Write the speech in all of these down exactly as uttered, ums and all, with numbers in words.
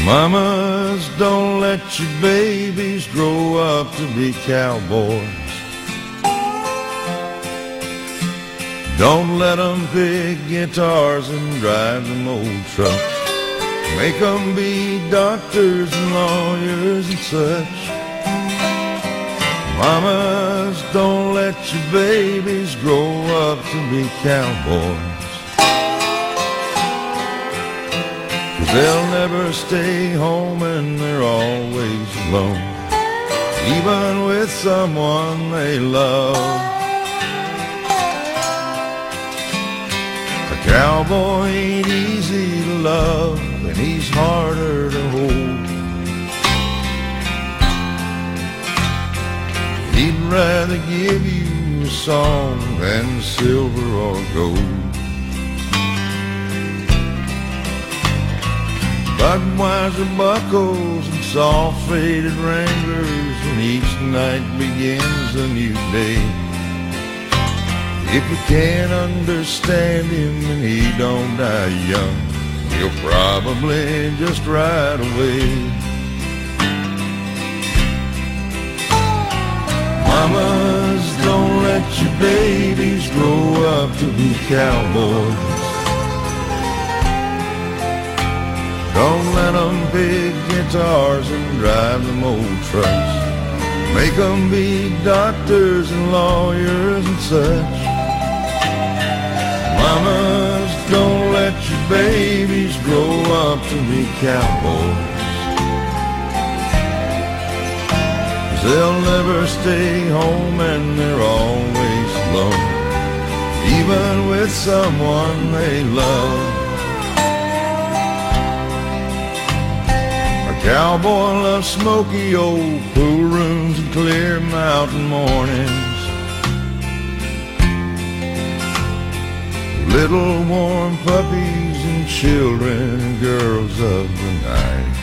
Mamas, don't let your babies grow up to be cowboys. Don't let them pick guitars and drive them old trucks. Make them be doctors and lawyers and such. Mamas, don't let your babies grow up to be cowboys. They'll never stay home and they're always alone, even with someone they love. A cowboy ain't easy to love, and he's harder to hold. He'd rather give you a song than silver or gold. Budweiser buckles and soft faded Wranglers, and each night begins a new day. If you can't understand him and he don't die young, he'll probably just ride away. Mamas, don't let your babies grow up to be cowboys. Don't let them pick guitars and drive them old trucks. Make them be doctors and lawyers and such. Mamas, don't let your babies grow up to be cowboys. 'Cause they'll never stay home and they're always alone, even with someone they love. Cowboy loves smoky old pool rooms and clear mountain mornings. Little warm puppies and children and girls of the night.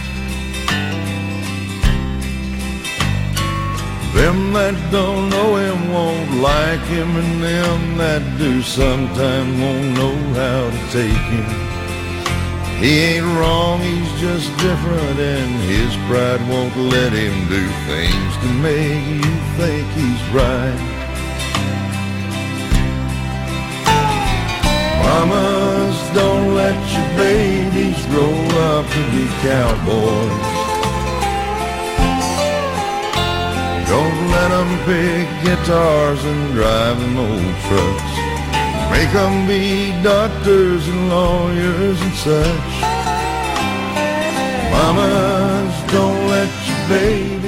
Them that don't know him won't like him, and them that do sometime won't know how to take him. He ain't wrong, he's just different, and his pride won't let him do things to make you think he's right. Mamas, don't let your babies grow up to be cowboys. Don't let them pick guitars and drive them old trucks. Make them be doctors and lawyers and such. Mamas, don't let your baby